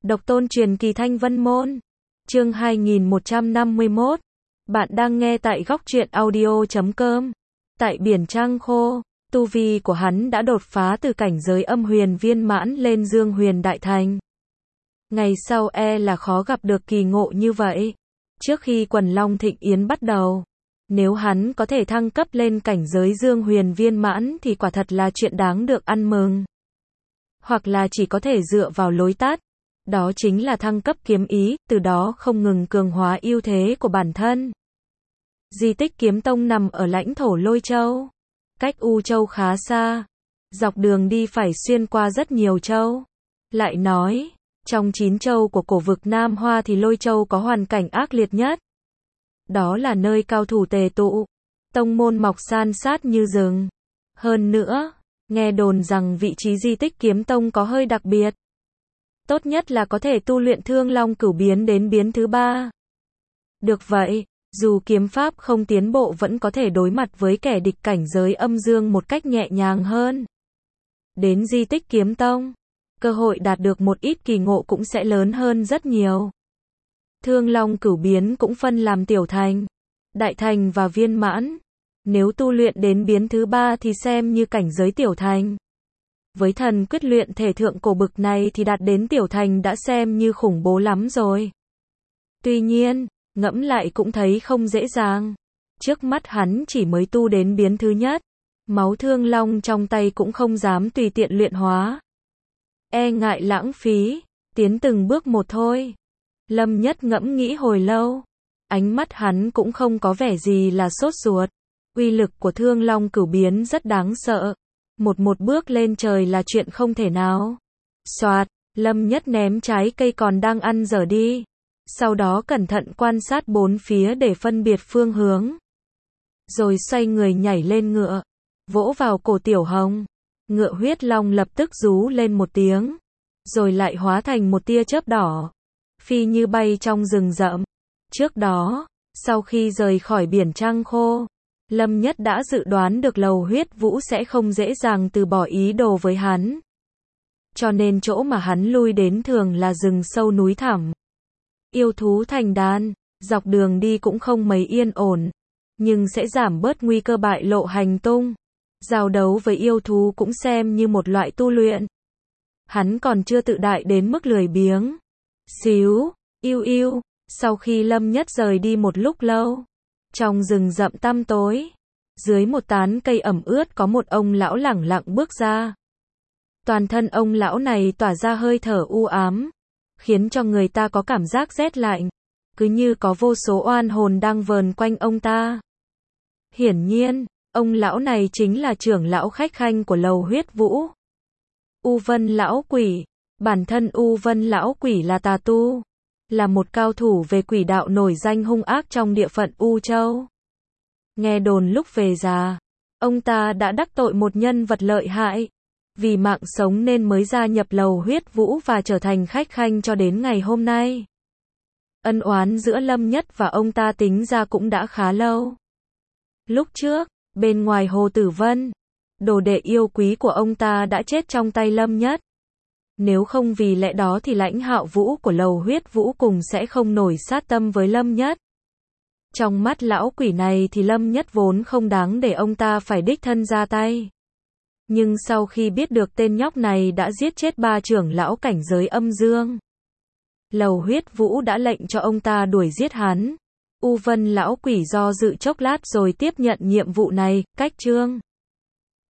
Độc tôn truyền kỳ Thanh Vân Môn. Chương 2151. Bạn đang nghe tại góc truyện audio.com. Tại biển Trăng Khô, tu vi của hắn đã đột phá từ cảnh giới âm huyền viên mãn lên dương huyền đại thành. Ngày sau là khó gặp được kỳ ngộ như vậy. Trước khi Quần Long Thịnh Yến bắt đầu, nếu hắn có thể thăng cấp lên cảnh giới dương huyền viên mãn thì quả thật là chuyện đáng được ăn mừng. Hoặc là chỉ có thể dựa vào lối tắt, đó chính là thăng cấp kiếm ý, từ đó không ngừng cường hóa ưu thế của bản thân. Di tích kiếm tông nằm ở lãnh thổ Lôi Châu, cách U Châu khá xa, dọc đường đi phải xuyên qua rất nhiều châu. Lại nói, trong 9 châu của cổ vực Nam Hoa thì Lôi Châu có hoàn cảnh ác liệt nhất. Đó là nơi cao thủ tề tụ, tông môn mọc san sát như rừng. Hơn nữa, nghe đồn rằng vị trí di tích kiếm tông có hơi đặc biệt. Tốt nhất là có thể tu luyện Thương Long Cửu Biến đến biến thứ 3. Được vậy, dù kiếm pháp không tiến bộ vẫn có thể đối mặt với kẻ địch cảnh giới âm dương một cách nhẹ nhàng hơn. Đến di tích kiếm tông, cơ hội đạt được một ít kỳ ngộ cũng sẽ lớn hơn rất nhiều. Thương Long Cửu Biến cũng phân làm tiểu thành, đại thành và viên mãn. Nếu tu luyện đến biến thứ 3 thì xem như cảnh giới tiểu thành. Với thần quyết luyện thể thượng cổ bực này thì đạt đến tiểu thành đã xem như khủng bố lắm rồi. Tuy nhiên, ngẫm lại cũng thấy không dễ dàng. Trước mắt hắn chỉ mới tu đến biến thứ nhất. Máu thương long trong tay cũng không dám tùy tiện luyện hóa. E ngại lãng phí, tiến từng bước một thôi. Lâm Nhất ngẫm nghĩ hồi lâu. Ánh mắt hắn cũng không có vẻ gì là sốt ruột. Uy lực của Thương Long Cửu Biến rất đáng sợ. Một bước lên trời là chuyện không thể nào. Soạt, Lâm Nhất ném trái cây còn đang ăn dở đi. Sau đó cẩn thận quan sát bốn phía để phân biệt phương hướng. Rồi xoay người nhảy lên ngựa, vỗ vào cổ Tiểu Hồng. Ngựa huyết long lập tức rú lên một tiếng, rồi lại hóa thành một tia chớp đỏ, phi như bay trong rừng rậm. Trước đó, sau khi rời khỏi biển Trăng Khô, Lâm Nhất đã dự đoán được Lầu Huyết Vũ sẽ không dễ dàng từ bỏ ý đồ với hắn. Cho nên chỗ mà hắn lui đến thường là rừng sâu núi thẳm. Yêu thú thành đàn, dọc đường đi cũng không mấy yên ổn, nhưng sẽ giảm bớt nguy cơ bại lộ hành tung. Giao đấu với yêu thú cũng xem như một loại tu luyện. Hắn còn chưa tự đại đến mức lười biếng. Xíu, yêu, sau khi Lâm Nhất rời đi một lúc lâu, trong rừng rậm tăm tối, dưới một tán cây ẩm ướt có một ông lão lẳng lặng bước ra. Toàn thân ông lão này tỏa ra hơi thở u ám, khiến cho người ta có cảm giác rét lạnh, cứ như có vô số oan hồn đang vờn quanh ông ta. Hiển nhiên, ông lão này chính là trưởng lão khách khanh của Lầu Huyết Vũ. U Vân Lão Quỷ. Bản thân U Vân Lão Quỷ là tà tu, là một cao thủ về quỷ đạo nổi danh hung ác trong địa phận U Châu. Nghe đồn lúc về già, ông ta đã đắc tội một nhân vật lợi hại, vì mạng sống nên mới gia nhập Lầu Huyết Vũ và trở thành khách khanh cho đến ngày hôm nay. Ân oán giữa Lâm Nhất và ông ta tính ra cũng đã khá lâu. Lúc trước, bên ngoài Hồ Tử Vân, đồ đệ yêu quý của ông ta đã chết trong tay Lâm Nhất. Nếu không vì lẽ đó thì Lãnh Hạo Vũ của Lầu Huyết Vũ cùng sẽ không nổi sát tâm với Lâm Nhất. Trong mắt lão quỷ này thì Lâm Nhất vốn không đáng để ông ta phải đích thân ra tay. Nhưng sau khi biết được tên nhóc này đã giết chết 3 trưởng lão cảnh giới âm dương, Lầu Huyết Vũ đã lệnh cho ông ta đuổi giết hắn. U Vân Lão Quỷ do dự chốc lát rồi tiếp nhận nhiệm vụ này. Cách chương